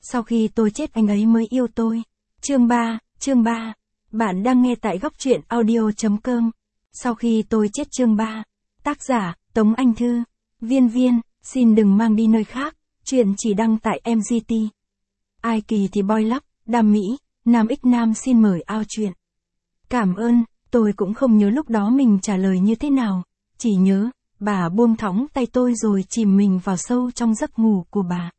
Sau khi tôi chết anh ấy mới yêu tôi. Chương 3. Bạn đang nghe tại góc truyện audio.com. Sau khi tôi chết chương 3. Tác giả, Tống Anh Thư. Viên, xin đừng mang đi nơi khác, chuyện chỉ đăng tại MGT. Ai kỳ thì boy lắm, đam mỹ, Nam X Nam xin mời ao chuyện. Cảm ơn, tôi cũng không nhớ lúc đó mình trả lời như thế nào, chỉ nhớ, bà buông thõng tay tôi rồi chìm mình vào sâu trong giấc ngủ của bà.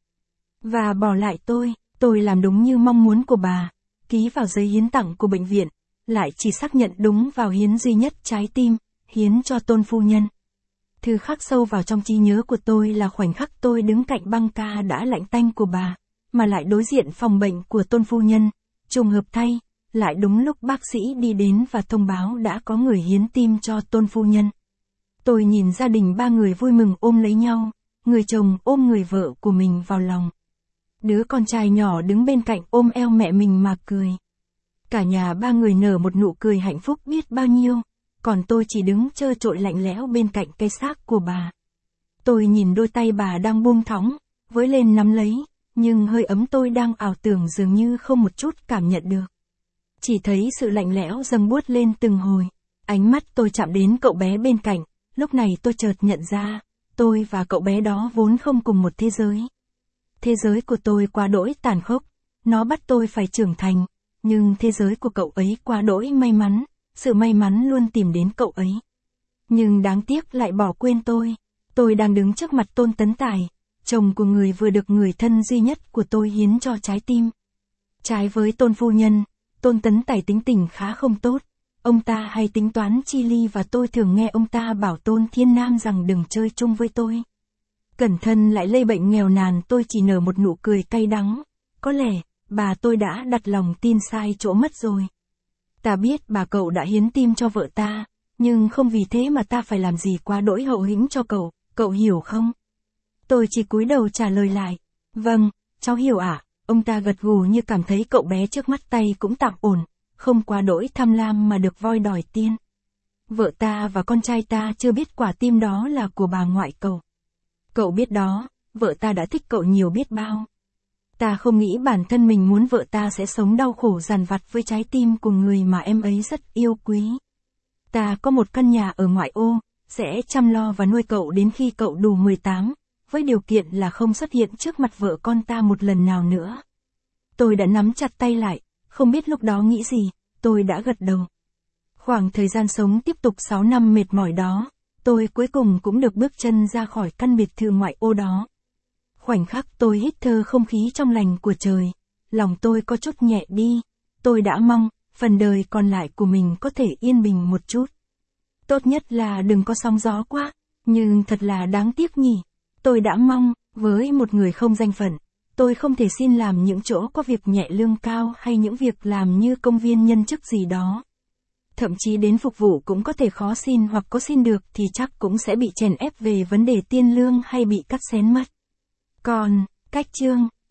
Và bỏ lại tôi làm đúng như mong muốn của bà, ký vào giấy hiến tặng của bệnh viện, lại chỉ xác nhận đúng vào hiến duy nhất trái tim, hiến cho Tôn phu nhân. Thư khắc sâu vào trong trí nhớ của tôi là khoảnh khắc tôi đứng cạnh băng ca đã lạnh tanh của bà, mà lại đối diện phòng bệnh của Tôn phu nhân, trùng hợp thay, lại đúng lúc bác sĩ đi đến và thông báo đã có người hiến tim cho Tôn phu nhân. Tôi nhìn gia đình ba người vui mừng ôm lấy nhau, người chồng ôm người vợ của mình vào lòng. Đứa con trai nhỏ đứng bên cạnh ôm eo mẹ mình mà cười. Cả nhà ba người nở một nụ cười hạnh phúc biết bao nhiêu, còn tôi chỉ đứng trơ trội lạnh lẽo bên cạnh cây xác của bà. Tôi nhìn đôi tay bà đang buông thõng, với lên nắm lấy, nhưng hơi ấm tôi đang ảo tưởng dường như không một chút cảm nhận được. Chỉ thấy sự lạnh lẽo dâng buốt lên từng hồi. Ánh mắt tôi chạm đến cậu bé bên cạnh, lúc này tôi chợt nhận ra, tôi và cậu bé đó vốn không cùng một thế giới. Thế giới của tôi quá đỗi tàn khốc, nó bắt tôi phải trưởng thành, nhưng thế giới của cậu ấy quá đỗi may mắn, sự may mắn luôn tìm đến cậu ấy. Nhưng đáng tiếc lại bỏ quên tôi đang đứng trước mặt Tôn Tấn Tài, chồng của người vừa được người thân duy nhất của tôi hiến cho trái tim. Trái với Tôn phu nhân, Tôn Tấn Tài tính tình khá không tốt, ông ta hay tính toán chi ly và tôi thường nghe ông ta bảo Tôn Thiên Nam rằng đừng chơi chung với tôi. Cẩn thân lại lây bệnh nghèo nàn tôi chỉ nở một nụ cười cay đắng, có lẽ, bà tôi đã đặt lòng tin sai chỗ mất rồi. Ta biết bà cậu đã hiến tim cho vợ ta, nhưng không vì thế mà ta phải làm gì quá đỗi hậu hĩnh cho cậu hiểu không? Tôi chỉ cúi đầu trả lời lại, vâng, cháu hiểu ạ. Ông ta gật gù như cảm thấy cậu bé trước mắt tay cũng tạm ổn, không quá đỗi tham lam mà được voi đòi tiên. Vợ ta và con trai ta chưa biết quả tim đó là của bà ngoại cậu. Cậu biết đó, vợ ta đã thích cậu nhiều biết bao. Ta không nghĩ bản thân mình muốn vợ ta sẽ sống đau khổ dằn vặt với trái tim của người mà em ấy rất yêu quý. Ta có một căn nhà ở ngoại ô, sẽ chăm lo và nuôi cậu đến khi cậu đủ 18, với điều kiện là không xuất hiện trước mặt vợ con ta một lần nào nữa. Tôi đã nắm chặt tay lại, không biết lúc đó nghĩ gì, tôi đã gật đầu. Khoảng thời gian sống tiếp tục 6 năm mệt mỏi đó, tôi cuối cùng cũng được bước chân ra khỏi căn biệt thự ngoại ô đó. Khoảnh khắc tôi hít thở không khí trong lành của trời, lòng tôi có chút nhẹ đi, tôi đã mong, phần đời còn lại của mình có thể yên bình một chút. Tốt nhất là đừng có sóng gió quá, nhưng thật là đáng tiếc nhỉ. Tôi đã mong, với một người không danh phận, tôi không thể xin làm những chỗ có việc nhẹ lương cao hay những việc làm như công viên nhân chức gì đó. Thậm chí đến phục vụ cũng có thể khó xin hoặc có xin được thì chắc cũng sẽ bị chèn ép về vấn đề tiền lương hay bị cắt xén mất. Còn, cách chương